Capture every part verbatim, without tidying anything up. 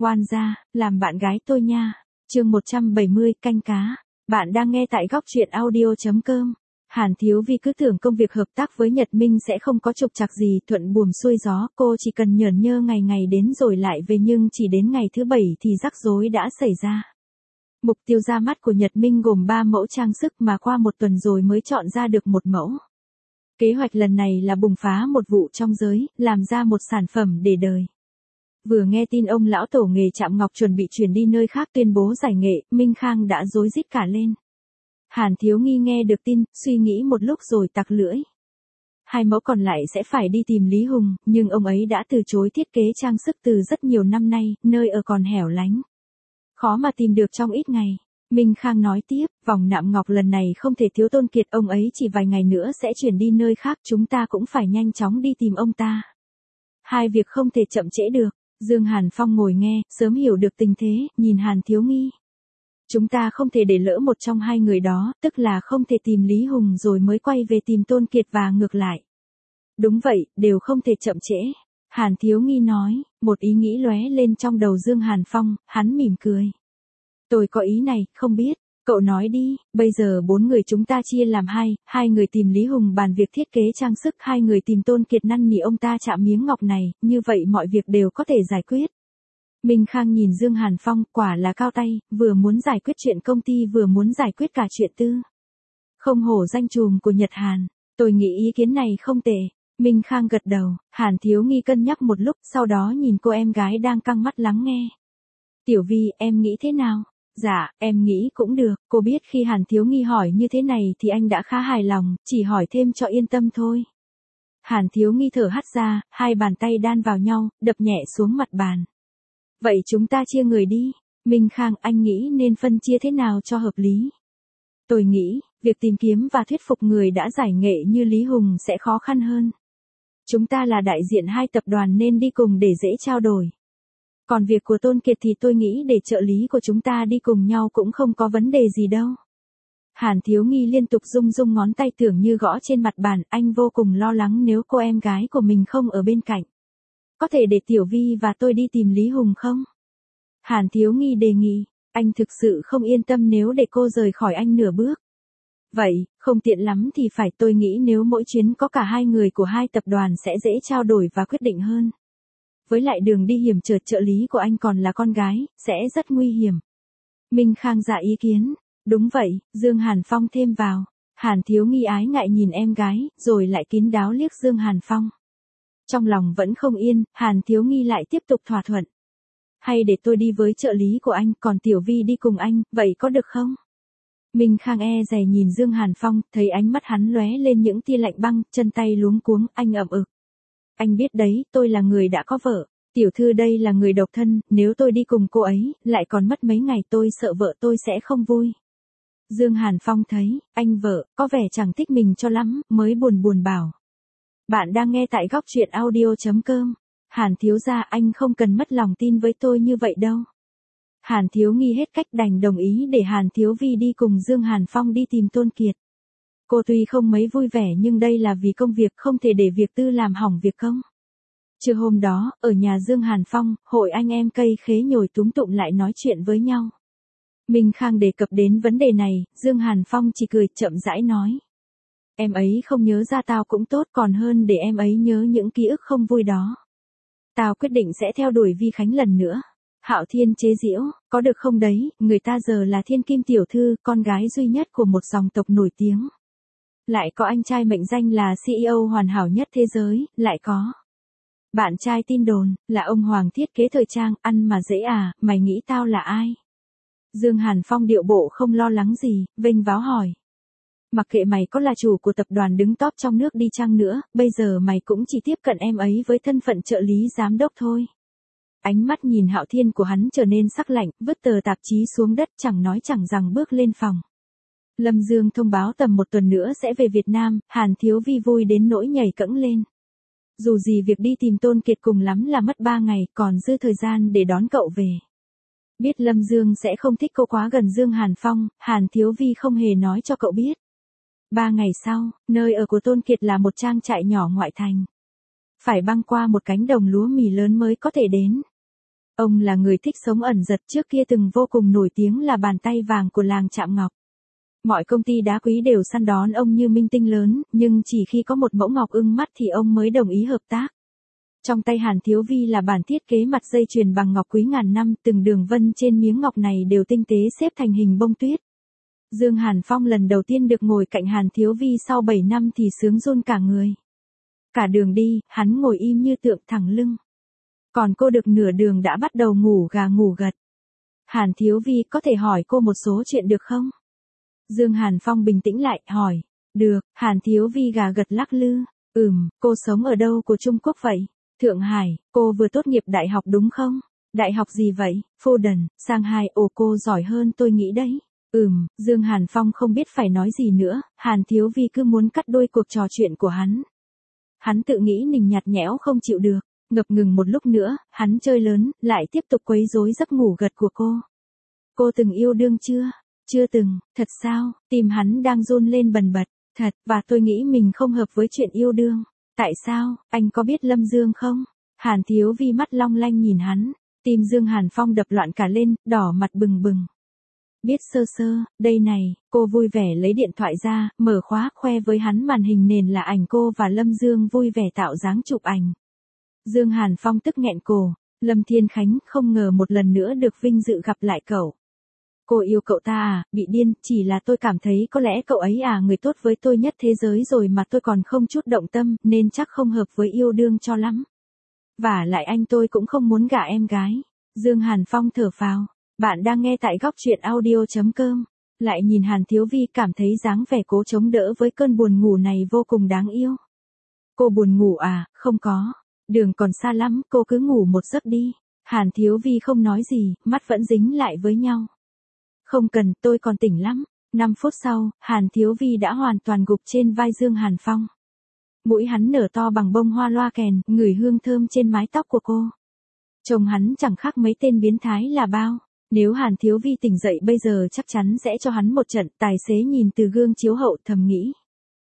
Oan gia, làm bạn gái tôi nha. Chương một trăm bảy mươi, canh cá. Bạn đang nghe tại góc truyện audio chấm com. Hàn Thiếu Vi cứ tưởng công việc hợp tác với Nhật Minh sẽ không có trục trặc gì, thuận buồm xuôi gió, cô chỉ cần nhởn nhơ ngày ngày đến rồi lại về, nhưng chỉ đến ngày thứ bảy thì rắc rối đã xảy ra. Mục tiêu ra mắt của Nhật Minh gồm ba mẫu trang sức mà qua một tuần rồi mới chọn ra được một mẫu. Kế hoạch lần này là bùng phá một vụ trong giới, làm ra một sản phẩm để đời. Vừa nghe tin ông lão tổ nghề Trạm Ngọc chuẩn bị chuyển đi nơi khác tuyên bố giải nghệ, Minh Khang đã rối rít cả lên. Hàn Thiếu Nghi nghe được tin, suy nghĩ một lúc rồi tặc lưỡi. Hai mẫu còn lại sẽ phải đi tìm Lý Hùng, nhưng ông ấy đã từ chối thiết kế trang sức từ rất nhiều năm nay, nơi ở còn hẻo lánh. Khó mà tìm được trong ít ngày. Minh Khang nói tiếp, vòng nạm ngọc lần này không thể thiếu Tôn Kiệt, ông ấy chỉ vài ngày nữa sẽ chuyển đi nơi khác, chúng ta cũng phải nhanh chóng đi tìm ông ta. Hai việc không thể chậm trễ được. Dương Hàn Phong ngồi nghe, sớm hiểu được tình thế, nhìn Hàn Thiếu Nghi. Chúng ta không thể để lỡ một trong hai người đó, tức là không thể tìm Lý Hùng rồi mới quay về tìm Tôn Kiệt và ngược lại. Đúng vậy, đều không thể chậm trễ. Hàn Thiếu Nghi nói, một ý nghĩ lóe lên trong đầu Dương Hàn Phong, hắn mỉm cười. Tôi có ý này, không biết, cậu nói đi, bây giờ bốn người chúng ta chia làm hai, hai người tìm Lý Hùng bàn việc thiết kế trang sức, hai người tìm Tôn Kiệt năn nỉ ông ta chạm miếng ngọc này, như vậy mọi việc đều có thể giải quyết. Minh Khang nhìn Dương Hàn Phong, quả là cao tay, vừa muốn giải quyết chuyện công ty vừa muốn giải quyết cả chuyện tư. Không hổ danh trùm của Nhật Hàn, tôi nghĩ ý kiến này không tệ. Minh Khang gật đầu, Hàn Thiếu Nghi cân nhắc một lúc, sau đó nhìn cô em gái đang căng mắt lắng nghe. Tiểu Vi, em nghĩ thế nào? Dạ, em nghĩ cũng được, cô biết khi Hàn Thiếu Nghi hỏi như thế này thì anh đã khá hài lòng, chỉ hỏi thêm cho yên tâm thôi. Hàn Thiếu Nghi thở hắt ra, hai bàn tay đan vào nhau, đập nhẹ xuống mặt bàn. Vậy chúng ta chia người đi. Minh Khang, anh nghĩ nên phân chia thế nào cho hợp lý? Tôi nghĩ, việc tìm kiếm và thuyết phục người đã giải nghệ như Lý Hùng sẽ khó khăn hơn. Chúng ta là đại diện hai tập đoàn nên đi cùng để dễ trao đổi. Còn việc của Tôn Kiệt thì tôi nghĩ để trợ lý của chúng ta đi cùng nhau cũng không có vấn đề gì đâu. Hàn Thiếu Nghi liên tục rung rung ngón tay tưởng như gõ trên mặt bàn, anh vô cùng lo lắng nếu cô em gái của mình không ở bên cạnh. Có thể để Tiểu Vi và tôi đi tìm Lý Hùng không? Hàn Thiếu Nghi đề nghị, anh thực sự không yên tâm nếu để cô rời khỏi anh nửa bước. Vậy, không tiện lắm thì phải, tôi nghĩ nếu mỗi chuyến có cả hai người của hai tập đoàn sẽ dễ trao đổi và quyết định hơn. Với lại đường đi hiểm trở, trợ lý của anh còn là con gái, sẽ rất nguy hiểm. Minh Khang dạ ý kiến. Đúng vậy, Dương Hàn Phong thêm vào. Hàn Thiếu Nghi ái ngại nhìn em gái, rồi lại kín đáo liếc Dương Hàn Phong. Trong lòng vẫn không yên, Hàn Thiếu Nghi lại tiếp tục thỏa thuận. Hay để tôi đi với trợ lý của anh, còn Tiểu Vi đi cùng anh, vậy có được không? Minh Khang e dè nhìn Dương Hàn Phong, thấy ánh mắt hắn lóe lên những tia lạnh băng, chân tay luống cuống, anh ậm ực. Anh biết đấy, tôi là người đã có vợ. Tiểu thư đây là người độc thân, nếu tôi đi cùng cô ấy, lại còn mất mấy ngày, tôi sợ vợ tôi sẽ không vui. Dương Hàn Phong thấy, anh vợ, có vẻ chẳng thích mình cho lắm, mới buồn buồn bảo. Bạn đang nghe tại góc truyện audio chấm com. Hàn thiếu gia, anh không cần mất lòng tin với tôi như vậy đâu. Hàn Thiếu Nghi hết cách đành đồng ý để Hàn Thiếu Vi đi cùng Dương Hàn Phong đi tìm Tôn Kiệt. Cô tuy không mấy vui vẻ nhưng đây là vì công việc, không thể để việc tư làm hỏng việc công. Trưa hôm đó, ở nhà Dương Hàn Phong, hội anh em cây khế nhồi túm tụm lại nói chuyện với nhau. Minh Khang đề cập đến vấn đề này, Dương Hàn Phong chỉ cười chậm rãi nói. Em ấy không nhớ ra tao cũng tốt, còn hơn để em ấy nhớ những ký ức không vui đó. Tao quyết định sẽ theo đuổi Vi Khánh lần nữa. Hạo Thiên chế giễu, có được không đấy, người ta giờ là Thiên Kim tiểu thư, con gái duy nhất của một dòng tộc nổi tiếng. Lại có anh trai mệnh danh là xê e ô hoàn hảo nhất thế giới, lại có. Bạn trai tin đồn, là ông Hoàng thiết kế thời trang, ăn mà dễ à, mày nghĩ tao là ai? Dương Hàn Phong điệu bộ không lo lắng gì, vênh váo hỏi. Mặc kệ mày có là chủ của tập đoàn đứng top trong nước đi chăng nữa, bây giờ mày cũng chỉ tiếp cận em ấy với thân phận trợ lý giám đốc thôi. Ánh mắt nhìn Hạo Thiên của hắn trở nên sắc lạnh, vứt tờ tạp chí xuống đất chẳng nói chẳng rằng bước lên phòng. Lâm Dương thông báo tầm một tuần nữa sẽ về Việt Nam, Hàn Thiếu Vi vui đến nỗi nhảy cẫng lên. Dù gì việc đi tìm Tôn Kiệt cùng lắm là mất ba ngày, còn dư thời gian để đón cậu về. Biết Lâm Dương sẽ không thích cô quá gần Dương Hàn Phong, Hàn Thiếu Vi không hề nói cho cậu biết. Ba ngày sau, nơi ở của Tôn Kiệt là một trang trại nhỏ ngoại thành. Phải băng qua một cánh đồng lúa mì lớn mới có thể đến. Ông là người thích sống ẩn giật, trước kia từng vô cùng nổi tiếng là bàn tay vàng của làng Trạm Ngọc. Mọi công ty đá quý đều săn đón ông như minh tinh lớn, nhưng chỉ khi có một mẫu ngọc ưng mắt thì ông mới đồng ý hợp tác. Trong tay Hàn Thiếu Vi là bản thiết kế mặt dây chuyền bằng ngọc quý ngàn năm, từng đường vân trên miếng ngọc này đều tinh tế xếp thành hình bông tuyết. Dương Hàn Phong lần đầu tiên được ngồi cạnh Hàn Thiếu Vi sau bảy năm thì sướng run cả người. Cả đường đi, hắn ngồi im như tượng thẳng lưng. Còn cô được nửa đường đã bắt đầu ngủ gà ngủ gật. Hàn Thiếu Vi, có thể hỏi cô một số chuyện được không? Dương Hàn Phong bình tĩnh lại, hỏi. Được. Hàn Thiếu Vi gà gật lắc lư. Ừm, cô sống ở đâu của Trung Quốc vậy? Thượng Hải. Cô vừa tốt nghiệp đại học đúng không? Đại học gì vậy? Foden, Shanghai. Ồ, cô giỏi hơn tôi nghĩ đấy. Ừm, Dương Hàn Phong không biết phải nói gì nữa, Hàn Thiếu Vi cứ muốn cắt đuôi cuộc trò chuyện của hắn. Hắn tự nghĩ mình nhạt nhẽo không chịu được, ngập ngừng một lúc nữa, hắn chơi lớn, lại tiếp tục quấy rối giấc ngủ gật của cô. Cô từng yêu đương chưa? Chưa từng. Thật sao? Tim hắn đang run lên bần bật. Thật, và tôi nghĩ mình không hợp với chuyện yêu đương. Tại sao? Anh có biết Lâm Dương không? Hàn Thiếu Vi mắt long lanh nhìn hắn, tim Dương Hàn Phong đập loạn cả lên, đỏ mặt bừng bừng. Biết sơ sơ, đây này, cô vui vẻ lấy điện thoại ra, mở khóa, khoe với hắn màn hình nền là ảnh cô và Lâm Dương vui vẻ tạo dáng chụp ảnh. Dương Hàn Phong tức nghẹn cổ, Lâm Thiên Khánh, không ngờ một lần nữa được vinh dự gặp lại cậu. Cô yêu cậu ta à? Bị điên, chỉ là tôi cảm thấy có lẽ cậu ấy à người tốt với tôi nhất thế giới rồi mà tôi còn không chút động tâm, nên chắc không hợp với yêu đương cho lắm. Vả lại anh tôi cũng không muốn gả em gái. Dương Hàn Phong thở phào. Bạn đang nghe tại góc truyện audio.com. Lại nhìn Hàn Thiếu Vi, cảm thấy dáng vẻ cố chống đỡ với cơn buồn ngủ này vô cùng đáng yêu. Cô buồn ngủ à? Không có. Đường còn xa lắm, cô cứ ngủ một giấc đi. Hàn Thiếu Vi không nói gì, mắt vẫn dính lại với nhau. Không cần, tôi còn tỉnh lắm. năm phút sau, Hàn Thiếu Vi đã hoàn toàn gục trên vai Dương Hàn Phong. Mũi hắn nở to bằng bông hoa loa kèn, ngửi hương thơm trên mái tóc của cô. Chồng hắn chẳng khác mấy tên biến thái là bao. Nếu Hàn Thiếu Vi tỉnh dậy bây giờ chắc chắn sẽ cho hắn một trận. Tài xế nhìn từ gương chiếu hậu thầm nghĩ.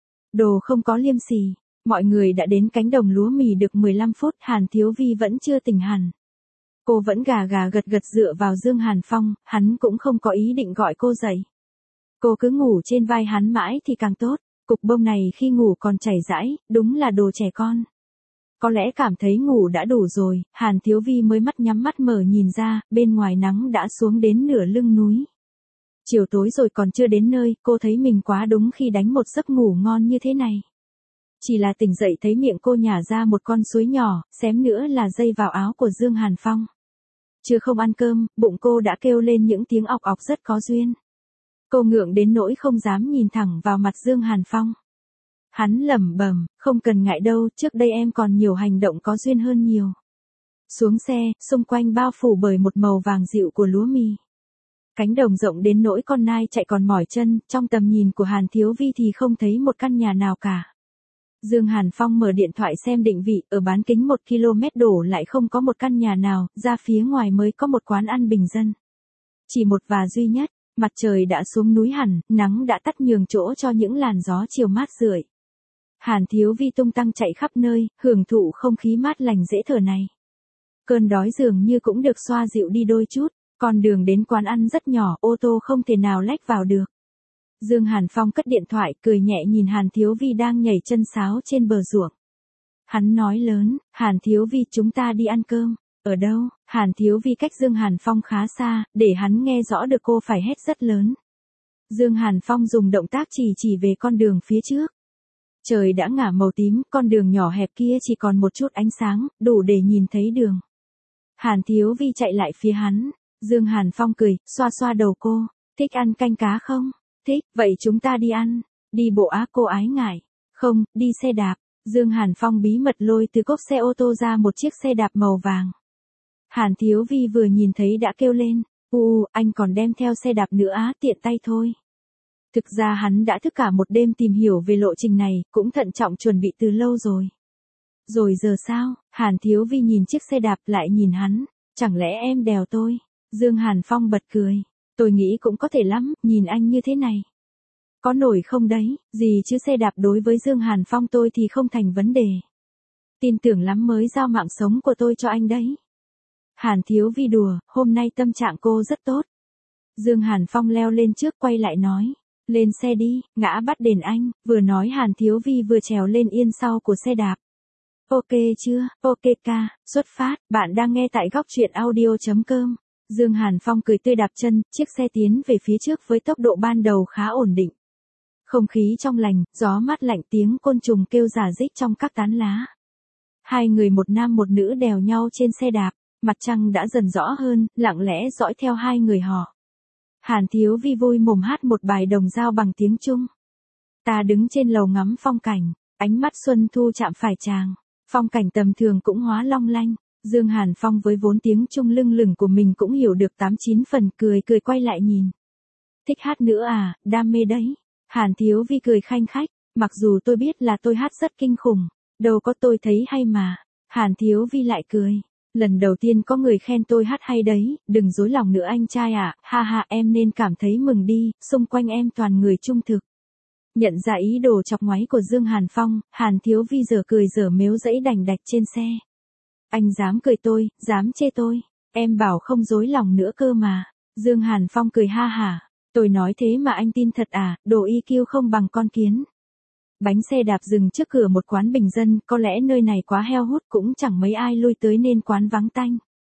Đồ không có liêm sỉ. Mọi người đã đến cánh đồng lúa mì được mười lăm phút, Hàn Thiếu Vi vẫn chưa tỉnh hẳn. Cô vẫn gà gà gật gật dựa vào Dương Hàn Phong, hắn cũng không có ý định gọi cô dậy. Cô cứ ngủ trên vai hắn mãi thì càng tốt, cục bông này khi ngủ còn chảy rãi, đúng là đồ trẻ con. Có lẽ cảm thấy ngủ đã đủ rồi, Hàn Thiếu Vi mới mắt nhắm mắt mở nhìn ra, bên ngoài nắng đã xuống đến nửa lưng núi. Chiều tối rồi còn chưa đến nơi, cô thấy mình quá đúng khi đánh một giấc ngủ ngon như thế này. Chỉ là tỉnh dậy thấy miệng cô nhả ra một con suối nhỏ, xém nữa là dây vào áo của Dương Hàn Phong. Chưa không ăn cơm, bụng cô đã kêu lên những tiếng ọc ọc rất có duyên. Cô ngượng đến nỗi không dám nhìn thẳng vào mặt Dương Hàn Phong. Hắn lẩm bẩm, không cần ngại đâu, trước đây em còn nhiều hành động có duyên hơn nhiều. Xuống xe, xung quanh bao phủ bởi một màu vàng dịu của lúa mì. Cánh đồng rộng đến nỗi con nai chạy còn mỏi chân, trong tầm nhìn của Hàn Thiếu Vi thì không thấy một căn nhà nào cả. Dương Hàn Phong mở điện thoại xem định vị, ở bán kính một ki lô mét đổ lại không có một căn nhà nào, ra phía ngoài mới có một quán ăn bình dân. Chỉ một và duy nhất, mặt trời đã xuống núi hẳn, nắng đã tắt nhường chỗ cho những làn gió chiều mát rượi. Hàn Thiếu Vi tung tăng chạy khắp nơi, hưởng thụ không khí mát lành dễ thở này. Cơn đói dường như cũng được xoa dịu đi đôi chút, con đường đến quán ăn rất nhỏ, ô tô không thể nào lách vào được. Dương Hàn Phong cất điện thoại, cười nhẹ nhìn Hàn Thiếu Vi đang nhảy chân sáo trên bờ ruộng. Hắn nói lớn, Hàn Thiếu Vi, chúng ta đi ăn cơm. Ở đâu? Hàn Thiếu Vi cách Dương Hàn Phong khá xa, để hắn nghe rõ được cô phải hét rất lớn. Dương Hàn Phong dùng động tác chỉ chỉ về con đường phía trước. Trời đã ngả màu tím, con đường nhỏ hẹp kia chỉ còn một chút ánh sáng, đủ để nhìn thấy đường. Hàn Thiếu Vi chạy lại phía hắn. Dương Hàn Phong cười, xoa xoa đầu cô. Thích ăn canh cá không? Thích, vậy chúng ta đi ăn. Đi bộ á? Cô ái ngại. Không, đi xe đạp. Dương Hàn Phong bí mật lôi từ cốp xe ô tô ra một chiếc xe đạp màu vàng. Hàn Thiếu Vi vừa nhìn thấy đã kêu lên. U, anh còn đem theo xe đạp nữa á? Tiện tay thôi. Thực ra hắn đã thức cả một đêm tìm hiểu về lộ trình này, cũng thận trọng chuẩn bị từ lâu rồi. Rồi giờ sao? Hàn Thiếu Vi nhìn chiếc xe đạp lại nhìn hắn. Chẳng lẽ em đèo tôi? Dương Hàn Phong bật cười. Tôi nghĩ cũng có thể lắm, nhìn anh như thế này. Có nổi không đấy, gì chứ xe đạp đối với Dương Hàn Phong tôi thì không thành vấn đề. Tin tưởng lắm mới giao mạng sống của tôi cho anh đấy. Hàn Thiếu Vi đùa, hôm nay tâm trạng cô rất tốt. Dương Hàn Phong leo lên trước quay lại nói. Lên xe đi, ngã bắt đền anh, vừa nói Hàn Thiếu Vi vừa trèo lên yên sau của xe đạp. Ok chưa, ok ca, xuất phát, bạn đang nghe tại góc truyện audio.com. Dương Hàn Phong cười tươi đạp chân, chiếc xe tiến về phía trước với tốc độ ban đầu khá ổn định. Không khí trong lành, gió mát lạnh tiếng côn trùng kêu rả rích trong các tán lá. Hai người một nam một nữ đèo nhau trên xe đạp, mặt trăng đã dần rõ hơn, lặng lẽ dõi theo hai người họ. Hàn Thiếu Vi vui mồm hát một bài đồng dao bằng tiếng Trung. Ta đứng trên lầu ngắm phong cảnh, ánh mắt xuân thu chạm phải chàng, phong cảnh tầm thường cũng hóa long lanh. Dương Hàn Phong với vốn tiếng Trung lưng lửng của mình cũng hiểu được tám chín phần, cười cười quay lại nhìn. Thích hát nữa à, đam mê đấy. Hàn Thiếu Vi cười khanh khách, mặc dù tôi biết là tôi hát rất kinh khủng, đâu có tôi thấy hay mà. Hàn Thiếu Vi lại cười. Lần đầu tiên có người khen tôi hát hay đấy, đừng dối lòng nữa anh trai ạ, à. Ha ha em nên cảm thấy mừng đi, xung quanh em toàn người trung thực. Nhận ra ý đồ chọc ngoáy của Dương Hàn Phong, Hàn Thiếu Vi giờ cười giờ mếu dẫy đành đạch trên xe. Anh dám cười tôi, dám chê tôi, em bảo không dối lòng nữa cơ mà. Dương Hàn Phong cười ha hả, tôi nói thế mà anh tin thật à, đồ i kiu không bằng con kiến. Bánh xe đạp dừng trước cửa một quán bình dân, có lẽ nơi này quá heo hút cũng chẳng mấy ai lui tới nên quán vắng tanh.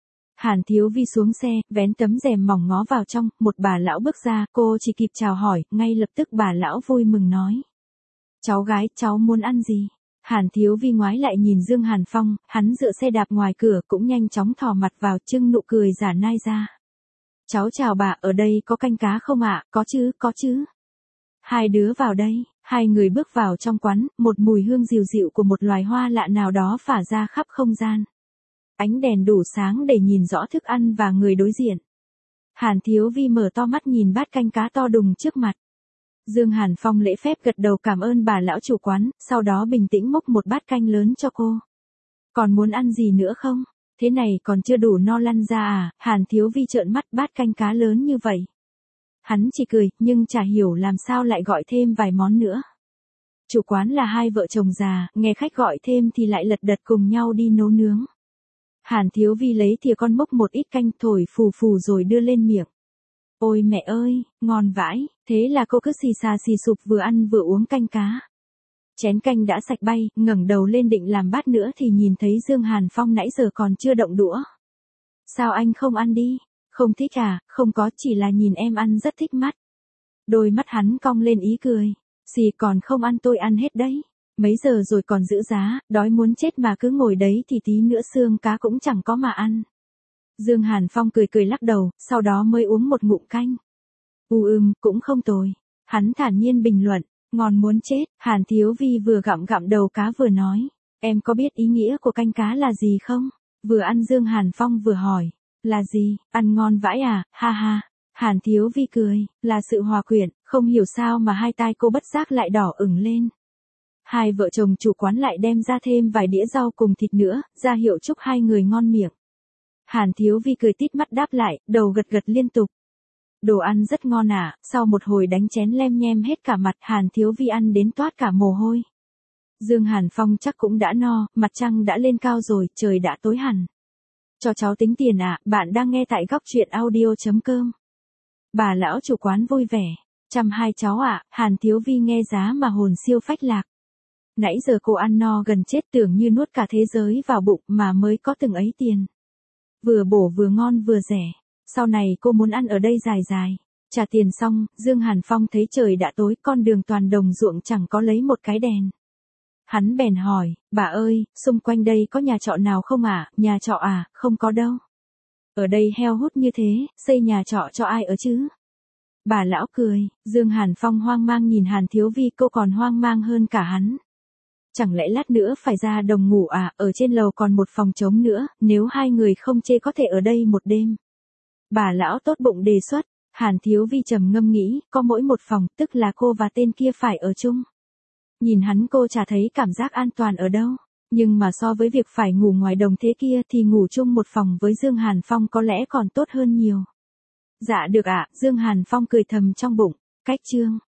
Hàn Thiếu Vi xuống xe, vén tấm rèm mỏng ngó vào trong, một bà lão bước ra, cô chỉ kịp chào hỏi, ngay lập tức bà lão vui mừng nói. Cháu gái, cháu muốn ăn gì? Hàn Thiếu Vi ngoái lại nhìn Dương Hàn Phong, hắn dựa xe đạp ngoài cửa cũng nhanh chóng thò mặt vào trưng nụ cười giả nai ra. Cháu chào bà, ở đây có canh cá không ạ? Có chứ, có chứ. Hai đứa vào đây, hai người bước vào trong quán, một mùi hương dịu dịu của một loài hoa lạ nào đó phả ra khắp không gian. Ánh đèn đủ sáng để nhìn rõ thức ăn và người đối diện. Hàn Thiếu Vi mở to mắt nhìn bát canh cá to đùng trước mặt. Dương Hàn Phong lễ phép gật đầu cảm ơn bà lão chủ quán, sau đó bình tĩnh múc một bát canh lớn cho cô. Còn muốn ăn gì nữa không? Thế này còn chưa đủ no lăn ra à? Hàn Thiếu Vi trợn mắt, bát canh cá lớn như vậy. Hắn chỉ cười, nhưng chả hiểu làm sao lại gọi thêm vài món nữa. Chủ quán là hai vợ chồng già, nghe khách gọi thêm thì lại lật đật cùng nhau đi nấu nướng. Hàn Thiếu Vi lấy thìa con múc một ít canh thổi phù phù rồi đưa lên miệng. Ôi mẹ ơi, ngon vãi, thế là cô cứ xì xà xì sụp vừa ăn vừa uống canh cá. Chén canh đã sạch bay, ngẩng đầu lên định làm bát nữa thì nhìn thấy Dương Hàn Phong nãy giờ còn chưa động đũa. Sao anh không ăn đi? Không thích à? Không có, chỉ là nhìn em ăn rất thích mắt. Đôi mắt hắn cong lên ý cười. Xì còn không ăn tôi ăn hết đấy. Mấy giờ rồi còn giữ giá, đói muốn chết mà cứ ngồi đấy thì tí nữa xương cá cũng chẳng có mà ăn. Dương Hàn Phong cười cười lắc đầu, sau đó mới uống một ngụm canh. U ừm, cũng không tồi. Hắn thản nhiên bình luận, ngon muốn chết. Hàn Thiếu Vi vừa gặm gặm đầu cá vừa nói, em có biết ý nghĩa của canh cá là gì không? Vừa ăn Dương Hàn Phong vừa hỏi, là gì, ăn ngon vãi à, ha ha. Hàn Thiếu Vi cười, là sự hòa quyện, không hiểu sao mà hai tai cô bất giác lại đỏ ửng lên. Hai vợ chồng chủ quán lại đem ra thêm vài đĩa rau cùng thịt nữa, ra hiệu chúc hai người ngon miệng. Hàn Thiếu Vi cười tít mắt đáp lại, đầu gật gật liên tục. Đồ ăn rất ngon à, sau một hồi đánh chén lem nhem hết cả mặt, Hàn Thiếu Vi ăn đến toát cả mồ hôi. Dương Hàn Phong chắc cũng đã no, mặt trăng đã lên cao rồi, trời đã tối hẳn. Cho cháu tính tiền ạ, à, bạn đang nghe tại góc truyện audio.com. Bà lão chủ quán vui vẻ. Chăm hai cháu ạ, à, Hàn Thiếu Vi nghe giá mà hồn siêu phách lạc. Nãy giờ cô ăn no gần chết tưởng như nuốt cả thế giới vào bụng mà mới có từng ấy tiền. Vừa bổ vừa ngon vừa rẻ. Sau này cô muốn ăn ở đây dài dài. Trả tiền xong, Dương Hàn Phong thấy trời đã tối, con đường toàn đồng ruộng chẳng có lấy một cái đèn. Hắn bèn hỏi, bà ơi, xung quanh đây có nhà trọ nào không ạ? À? Nhà trọ à, không có đâu. Ở đây heo hút như thế, xây nhà trọ cho ai ở chứ? Bà lão cười, Dương Hàn Phong hoang mang nhìn Hàn Thiếu Vi, cô còn hoang mang hơn cả hắn. Chẳng lẽ lát nữa phải ra đồng ngủ à, ở trên lầu còn một phòng trống nữa, nếu hai người không chê có thể ở đây một đêm. Bà lão tốt bụng đề xuất, Hàn Thiếu Vi trầm ngâm nghĩ, có mỗi một phòng, tức là cô và tên kia phải ở chung. Nhìn hắn cô chả thấy cảm giác an toàn ở đâu, nhưng mà so với việc phải ngủ ngoài đồng thế kia thì ngủ chung một phòng với Dương Hàn Phong có lẽ còn tốt hơn nhiều. Dạ được ạ, à, Dương Hàn Phong cười thầm trong bụng, cách chương.